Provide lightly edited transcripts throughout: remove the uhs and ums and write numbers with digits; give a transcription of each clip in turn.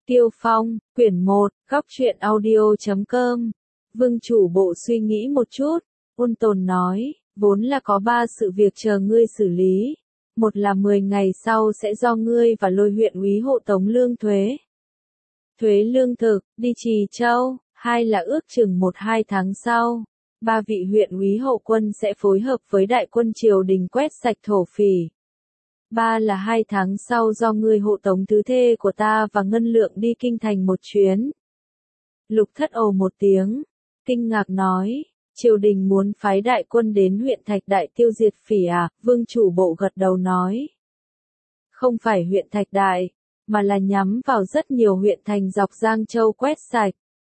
Tiêu Phong, quyển 1, góc truyện audio.com. Vương chủ bộ suy nghĩ một chút, ôn tồn nói, vốn là có 3 sự việc chờ ngươi xử lý. Một là 10 ngày sau sẽ do ngươi và Lôi huyện úy hộ tống lương thuế. Thuế lương thực, đi Trì Châu. 2 là ước chừng 1-2 tháng sau. 3 vị huyện úy hậu quân sẽ phối hợp với đại quân triều đình quét sạch thổ phỉ. 3 là 2 tháng sau do ngươi hộ tống thứ thê của ta và Ngân Lượng đi kinh thành một chuyến. Lục Thất ồ một tiếng, kinh ngạc nói, triều đình muốn phái đại quân đến huyện Thạch Đại tiêu diệt phỉ à? Vương chủ bộ gật đầu nói, không phải huyện Thạch Đại, mà là nhắm vào rất nhiều huyện thành dọc Giang Châu quét sạch.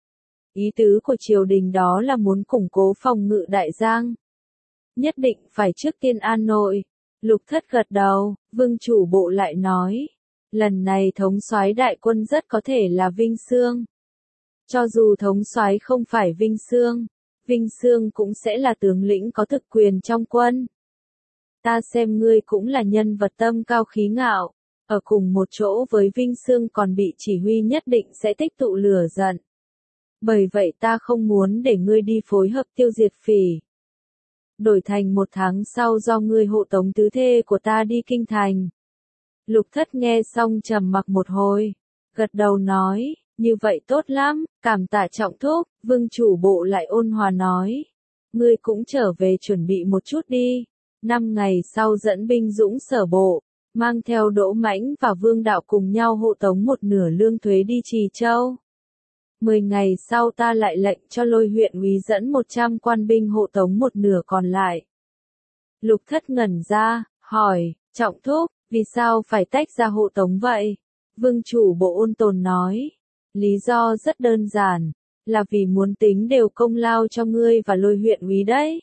Ý tứ của triều đình đó là muốn củng cố phòng ngự Đại Giang. Nhất định phải trước tiên an nội. Lục Thất gật đầu, vương chủ bộ lại nói, lần này thống soái đại quân rất có thể là Vinh Xương. Cho dù thống soái không phải Vinh Xương cũng sẽ là tướng lĩnh có thực quyền trong quân. Ta xem ngươi cũng là nhân vật tâm cao khí ngạo, ở cùng một chỗ với Vinh Xương còn bị chỉ huy nhất định sẽ tích tụ lửa giận. Bởi vậy ta không muốn để ngươi đi phối hợp tiêu diệt phỉ. Đổi thành 1 tháng sau do ngươi hộ tống tứ thê của ta đi kinh thành. Lục Thất nghe xong trầm mặc một hồi, gật đầu nói, như vậy tốt lắm, cảm tạ trọng thúc. Vương chủ bộ lại ôn hòa nói, ngươi cũng trở về chuẩn bị một chút đi. 5 ngày sau dẫn binh dũng sở bộ, mang theo Đỗ Mãnh và Vương Đạo cùng nhau hộ tống một nửa lương thuế đi Trì Châu. 10 ngày sau ta lại lệnh cho Lôi huyện úy dẫn 100 quan binh hộ tống một nửa còn lại. Lục Thất ngẩn ra, hỏi, trọng thúc, vì sao phải tách ra hộ tống vậy? Vương chủ bộ ôn tồn nói, lý do rất đơn giản, là vì muốn tính đều công lao cho ngươi và Lôi huyện úy đấy.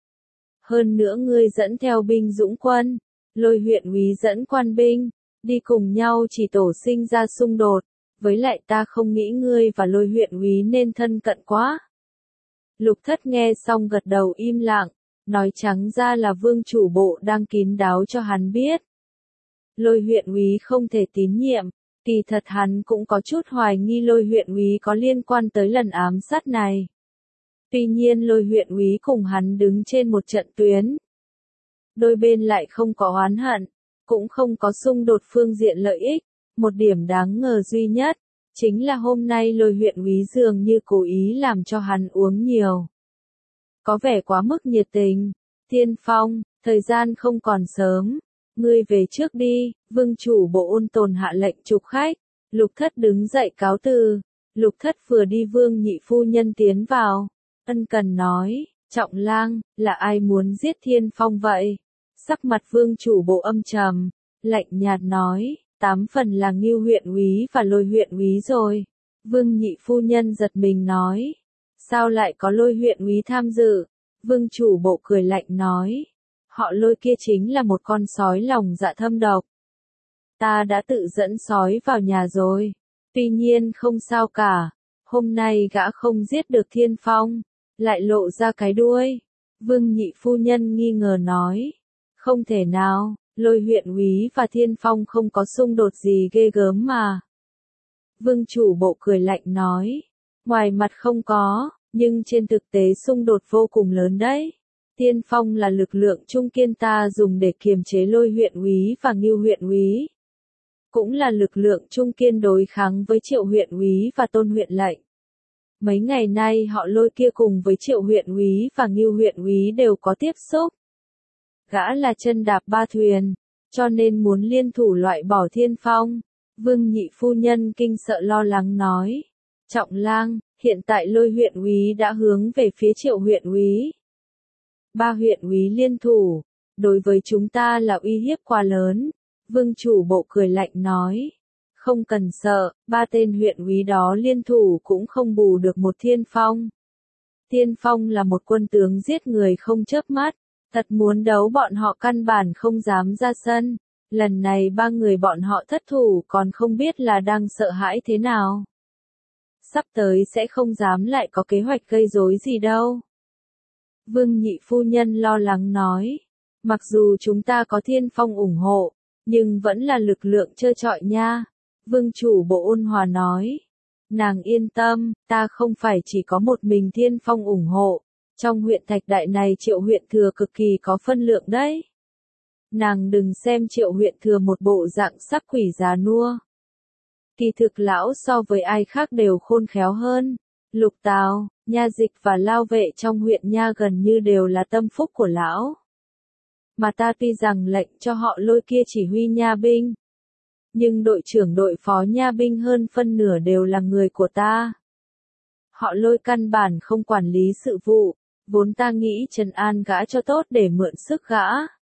Hơn nữa ngươi dẫn theo binh dũng quân, Lôi huyện úy dẫn quan binh, đi cùng nhau chỉ tổ sinh ra xung đột. Với lại ta không nghĩ ngươi và Lôi huyện úy nên thân cận quá. Lục Thất nghe xong gật đầu im lặng, nói trắng ra là vương chủ bộ đang kín đáo cho hắn biết. Lôi huyện úy không thể tín nhiệm, kỳ thật hắn cũng có chút hoài nghi Lôi huyện úy có liên quan tới lần ám sát này. Tuy nhiên Lôi huyện úy cùng hắn đứng trên một trận tuyến. Đôi bên lại không có oán hận, cũng không có xung đột phương diện lợi ích. Một điểm đáng ngờ duy nhất, chính là hôm nay Lôi huyện úy dường như cố ý làm cho hắn uống nhiều. Có vẻ quá mức nhiệt tình. Thiên Phong, thời gian không còn sớm, ngươi về trước đi. Vương chủ bộ ôn tồn hạ lệnh trục khách. Lục Thất đứng dậy cáo từ. Lục Thất vừa đi Vương nhị phu nhân tiến vào, ân cần nói, trọng lang, là ai muốn giết Thiên Phong vậy? Sắc mặt vương chủ bộ âm trầm, lạnh nhạt nói, 8 phần là Ngưu huyện úy và Lôi huyện úy rồi. Vương nhị phu nhân giật mình nói, sao lại có Lôi huyện úy tham dự? Vương chủ bộ cười lạnh nói, họ Lôi kia chính là một con sói lòng dạ thâm độc. Ta đã tự dẫn sói vào nhà rồi. Tuy nhiên không sao cả, hôm nay gã không giết được Thiên Phong, lại lộ ra cái đuôi. Vương nhị phu nhân nghi ngờ nói, không thể nào. Lôi huyện úy và Thiên Phong không có xung đột gì ghê gớm mà. Vương chủ bộ cười lạnh nói, ngoài mặt không có, nhưng trên thực tế xung đột vô cùng lớn đấy. Thiên Phong là lực lượng trung kiên ta dùng để kiềm chế Lôi huyện úy và Ngưu huyện úy. Cũng là lực lượng trung kiên đối kháng với Triệu huyện úy và Tôn huyện lệnh. Mấy ngày nay họ Lôi kia cùng với Triệu huyện úy và Ngưu huyện úy đều có tiếp xúc. Gã là chân đạp 3 thuyền, cho nên muốn liên thủ loại bỏ Thiên Phong. Vương nhị phu nhân kinh sợ lo lắng nói, trọng lang, hiện tại Lôi huyện úy đã hướng về phía Triệu huyện úy. 3 huyện úy liên thủ, đối với chúng ta là uy hiếp quá lớn. Vương chủ bộ cười lạnh nói, không cần sợ, 3 tên huyện úy đó liên thủ cũng không bù được một Thiên Phong. Thiên Phong là một quân tướng giết người không chớp mắt. Thật muốn đấu bọn họ căn bản không dám ra sân. Lần này 3 người bọn họ thất thủ còn không biết là đang sợ hãi thế nào. Sắp tới sẽ không dám lại có kế hoạch gây rối gì đâu. Vương nhị phu nhân lo lắng nói. Mặc dù chúng ta có Thiên Phong ủng hộ, nhưng vẫn là lực lượng trơ trọi nha. Vương chủ bộ ôn hòa nói. Nàng yên tâm, ta không phải chỉ có một mình Thiên Phong ủng hộ. Trong huyện Thạch Đại này Triệu huyện thừa cực kỳ có phân lượng đấy. Nàng đừng xem Triệu huyện thừa một bộ dạng sắc quỷ già nua. Kỳ thực lão so với ai khác đều khôn khéo hơn. Lục Tào, Nha Dịch và Lao Vệ trong huyện Nha gần như đều là tâm phúc của lão. Mà ta tuy rằng lệnh cho họ Lôi kia chỉ huy Nha binh, nhưng đội trưởng đội phó Nha binh hơn phân nửa đều là người của ta. Họ Lôi căn bản không quản lý sự vụ, vốn ta nghĩ trấn an gã cho tốt để mượn sức gã.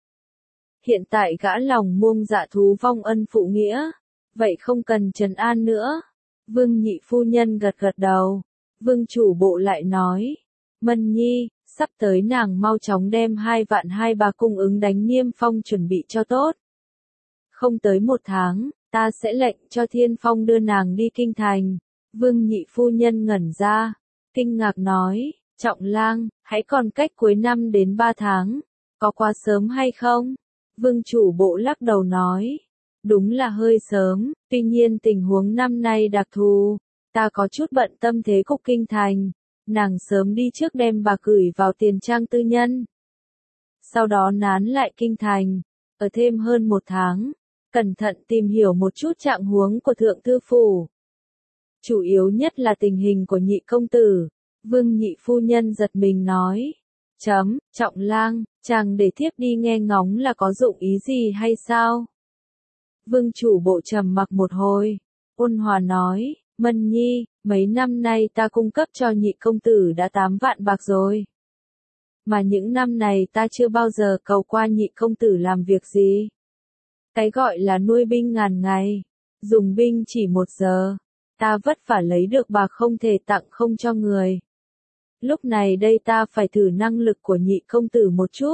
Hiện tại gã lòng muông dạ thú vong ân phụ nghĩa, vậy không cần trấn an nữa. Vương nhị phu nhân gật gật đầu. Vương chủ bộ lại nói, Mân Nhi, sắp tới nàng mau chóng đem 2 vạn 2 bà cung ứng đánh Niêm Phong chuẩn bị cho tốt. Không tới 1 tháng, ta sẽ lệnh cho Thiên Phong đưa nàng đi kinh thành. Vương nhị phu nhân ngẩn ra, kinh ngạc nói, Trọng lang, hãy còn cách cuối năm đến 3 tháng, có quá sớm hay không? Vương chủ bộ lắc đầu nói, đúng là hơi sớm, tuy nhiên tình huống năm nay đặc thù, ta có chút bận tâm thế cục kinh thành, nàng sớm đi trước đem bà gửi vào tiền trang tư nhân. Sau đó nán lại kinh thành, ở thêm hơn 1 tháng, cẩn thận tìm hiểu một chút trạng huống của thượng thư phủ. Chủ yếu nhất là tình hình của nhị công tử. Vương nhị phu nhân giật mình nói, Trọng lang, chàng để thiếp đi nghe ngóng là có dụng ý gì hay sao? Vương chủ bộ trầm mặc một hồi, ôn hòa nói, Mân Nhi, mấy năm nay ta cung cấp cho nhị công tử đã 8 vạn bạc rồi. Mà những năm này ta chưa bao giờ cầu qua nhị công tử làm việc gì. Cái gọi là nuôi binh ngàn ngày, dùng binh chỉ 1 giờ, ta vất vả lấy được bạc không thể tặng không cho người. Lúc này đây ta phải thử năng lực của nhị công tử một chút.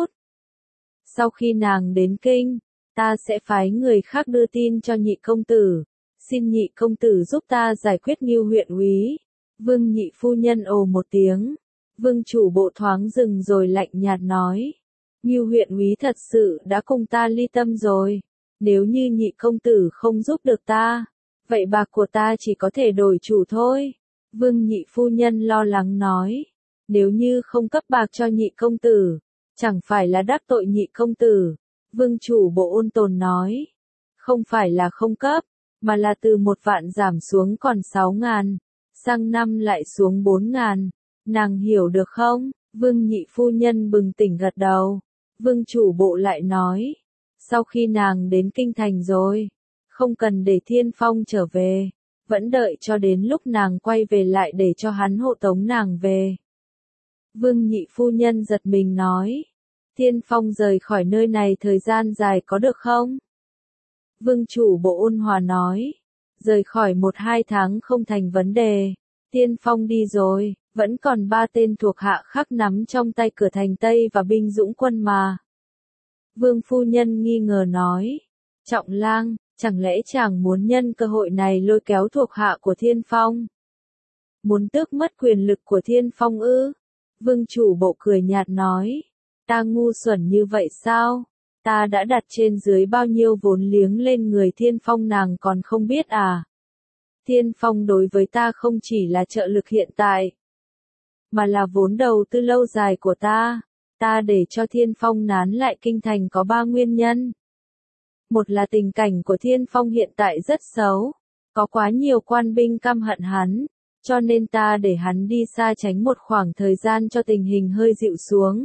Sau khi nàng đến kinh, ta sẽ phái người khác đưa tin cho nhị công tử, xin nhị công tử giúp ta giải quyết Ngưu huyện úy. Vương nhị phu nhân ồ một tiếng, vương chủ bộ thoáng dừng rồi lạnh nhạt nói, Ngưu huyện úy thật sự đã cùng ta ly tâm rồi, nếu như nhị công tử không giúp được ta, vậy bạc của ta chỉ có thể đổi chủ thôi. Vương nhị phu nhân lo lắng nói, nếu như không cấp bạc cho nhị công tử, chẳng phải là đắc tội nhị công tử. Vương chủ bộ ôn tồn nói, không phải là không cấp, mà là từ 1 vạn giảm xuống còn 6.000, sang năm lại xuống 4.000, nàng hiểu được không? Vương nhị phu nhân bừng tỉnh gật đầu. Vương chủ bộ lại nói, sau khi nàng đến kinh thành rồi, không cần để Thiên Phong trở về, vẫn đợi cho đến lúc nàng quay về lại để cho hắn hộ tống nàng về. Vương nhị phu nhân giật mình nói, Thiên Phong rời khỏi nơi này thời gian dài có được không? Vương chủ bộ ôn hòa nói, rời khỏi 1-2 tháng không thành vấn đề. Thiên Phong đi rồi, vẫn còn 3 tên thuộc hạ khác nắm trong tay cửa thành Tây và binh dũng quân mà. Vương phu nhân nghi ngờ nói, Trọng lang, chẳng lẽ chàng muốn nhân cơ hội này lôi kéo thuộc hạ của Thiên Phong? Muốn tước mất quyền lực của Thiên Phong ư? Vương chủ bộ cười nhạt nói, ta ngu xuẩn như vậy sao? Ta đã đặt trên dưới bao nhiêu vốn liếng lên người Thiên Phong nàng còn không biết à? Thiên Phong đối với ta không chỉ là trợ lực hiện tại, mà là vốn đầu tư lâu dài của ta. Ta để cho Thiên Phong nán lại kinh thành có 3 nguyên nhân. Một là tình cảnh của Thiên Phong hiện tại rất xấu, có quá nhiều quan binh căm hận hắn, cho nên ta để hắn đi xa tránh một khoảng thời gian cho tình hình hơi dịu xuống.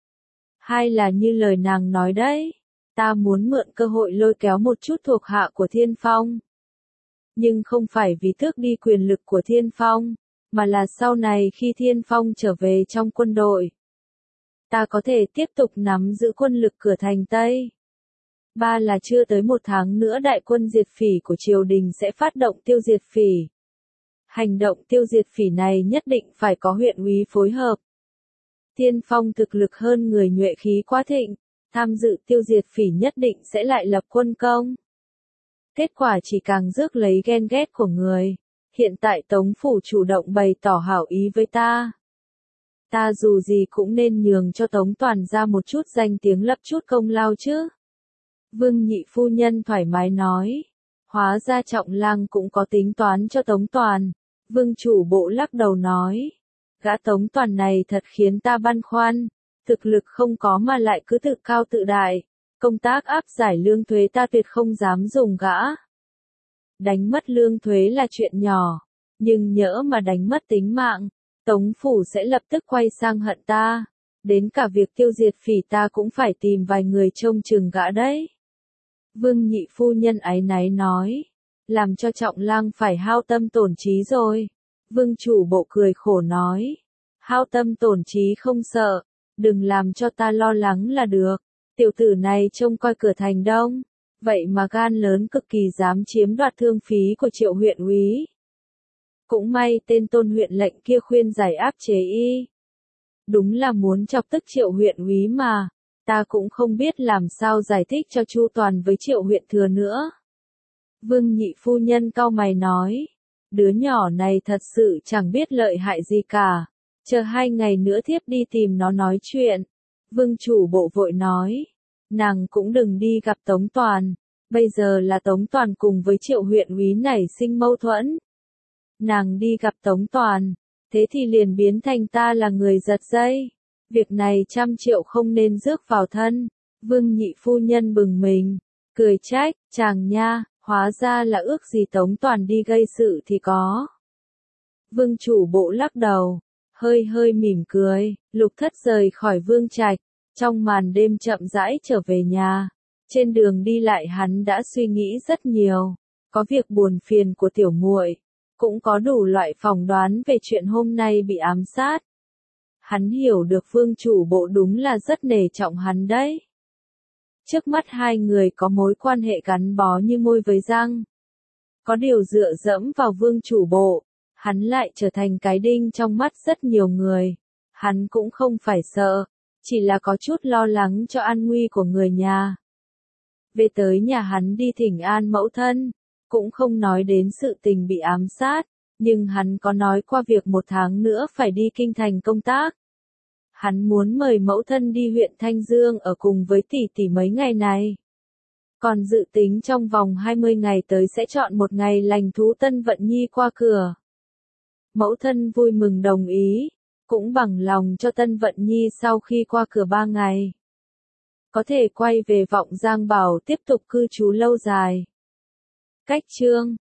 2 là như lời nàng nói đấy, ta muốn mượn cơ hội lôi kéo một chút thuộc hạ của Thiên Phong. Nhưng không phải vì tước đi quyền lực của Thiên Phong, mà là sau này khi Thiên Phong trở về trong quân đội, ta có thể tiếp tục nắm giữ quân lực cửa thành Tây. 3 là chưa tới 1 tháng nữa đại quân diệt phỉ của triều đình sẽ phát động tiêu diệt phỉ. Hành động tiêu diệt phỉ này nhất định phải có huyện úy phối hợp. Thiên Phong thực lực hơn người nhuệ khí quá thịnh, tham dự tiêu diệt phỉ nhất định sẽ lại lập quân công. Kết quả chỉ càng rước lấy ghen ghét của người. Hiện tại Tống Phủ chủ động bày tỏ hảo ý với ta. Ta dù gì cũng nên nhường cho Tống Toàn ra một chút danh tiếng lập chút công lao chứ. Vương nhị phu nhân thoải mái nói. Hóa ra Trọng Lang cũng có tính toán cho Tống Toàn. Vương chủ bộ lắc đầu nói. Gã Tống Toàn này thật khiến ta băn khoăn. Thực lực không có mà lại cứ tự cao tự đại. Công tác áp giải lương thuế ta tuyệt không dám dùng gã. Đánh mất lương thuế là chuyện nhỏ. Nhưng nhỡ mà đánh mất tính mạng, Tống phủ sẽ lập tức quay sang hận ta. Đến cả việc tiêu diệt Phỉ ta cũng phải tìm vài người trông chừng gã đấy. Vương nhị phu nhân áy náy nói. Làm cho Trọng Lang phải hao tâm tổn trí rồi. Vương chủ bộ cười khổ nói. Hao tâm tổn trí không sợ. Đừng làm cho ta lo lắng là được. Tiểu tử này trông coi cửa thành đông. Vậy mà gan lớn cực kỳ dám chiếm đoạt thương phí của Triệu huyện úy. Cũng may tên Tôn huyện lệnh kia khuyên giải áp chế y. Đúng là muốn chọc tức Triệu huyện úy mà. Ta cũng không biết làm sao giải thích cho chu toàn với Triệu huyện thừa nữa. Vương nhị phu nhân cau mày nói. Đứa nhỏ này thật sự chẳng biết lợi hại gì cả. Chờ 2 ngày nữa thiếp đi tìm nó nói chuyện. Vương chủ bộ vội nói. Nàng cũng đừng đi gặp Tống Toàn. Bây giờ là Tống Toàn cùng với Triệu huyện úy nảy sinh mâu thuẫn. Nàng đi gặp Tống Toàn. Thế thì liền biến thành ta là người giật dây. Việc này 100 triệu không nên rước vào thân. Vương nhị phu nhân bừng mình. Cười trách, chàng nha, hóa ra là ước gì Tống Toàn đi gây sự thì có. Vương chủ bộ lắc đầu. Hơi hơi mỉm cười. Lục Thất rời khỏi vương trạch. Trong màn đêm chậm rãi trở về nhà. Trên đường đi lại hắn đã suy nghĩ rất nhiều. Có việc buồn phiền của tiểu muội, cũng có đủ loại phỏng đoán về chuyện hôm nay bị ám sát. Hắn hiểu được vương chủ bộ đúng là rất nể trọng hắn đấy. Trước mắt hai người có mối quan hệ gắn bó như môi với răng. Có điều dựa dẫm vào vương chủ bộ, hắn lại trở thành cái đinh trong mắt rất nhiều người. Hắn cũng không phải sợ, chỉ là có chút lo lắng cho an nguy của người nhà. Về tới nhà hắn đi thỉnh an mẫu thân, cũng không nói đến sự tình bị ám sát, nhưng hắn có nói qua việc 1 tháng nữa phải đi kinh thành công tác. Hắn muốn mời mẫu thân đi huyện Thanh Dương ở cùng với tỷ tỷ mấy ngày này. Còn dự tính trong vòng 20 ngày tới sẽ chọn một ngày lành thú Tân Vận Nhi qua cửa. Mẫu thân vui mừng đồng ý, cũng bằng lòng cho Tân Vận Nhi sau khi qua cửa 3 ngày. Có thể quay về Vọng Giang Bảo tiếp tục cư trú lâu dài. Cách chương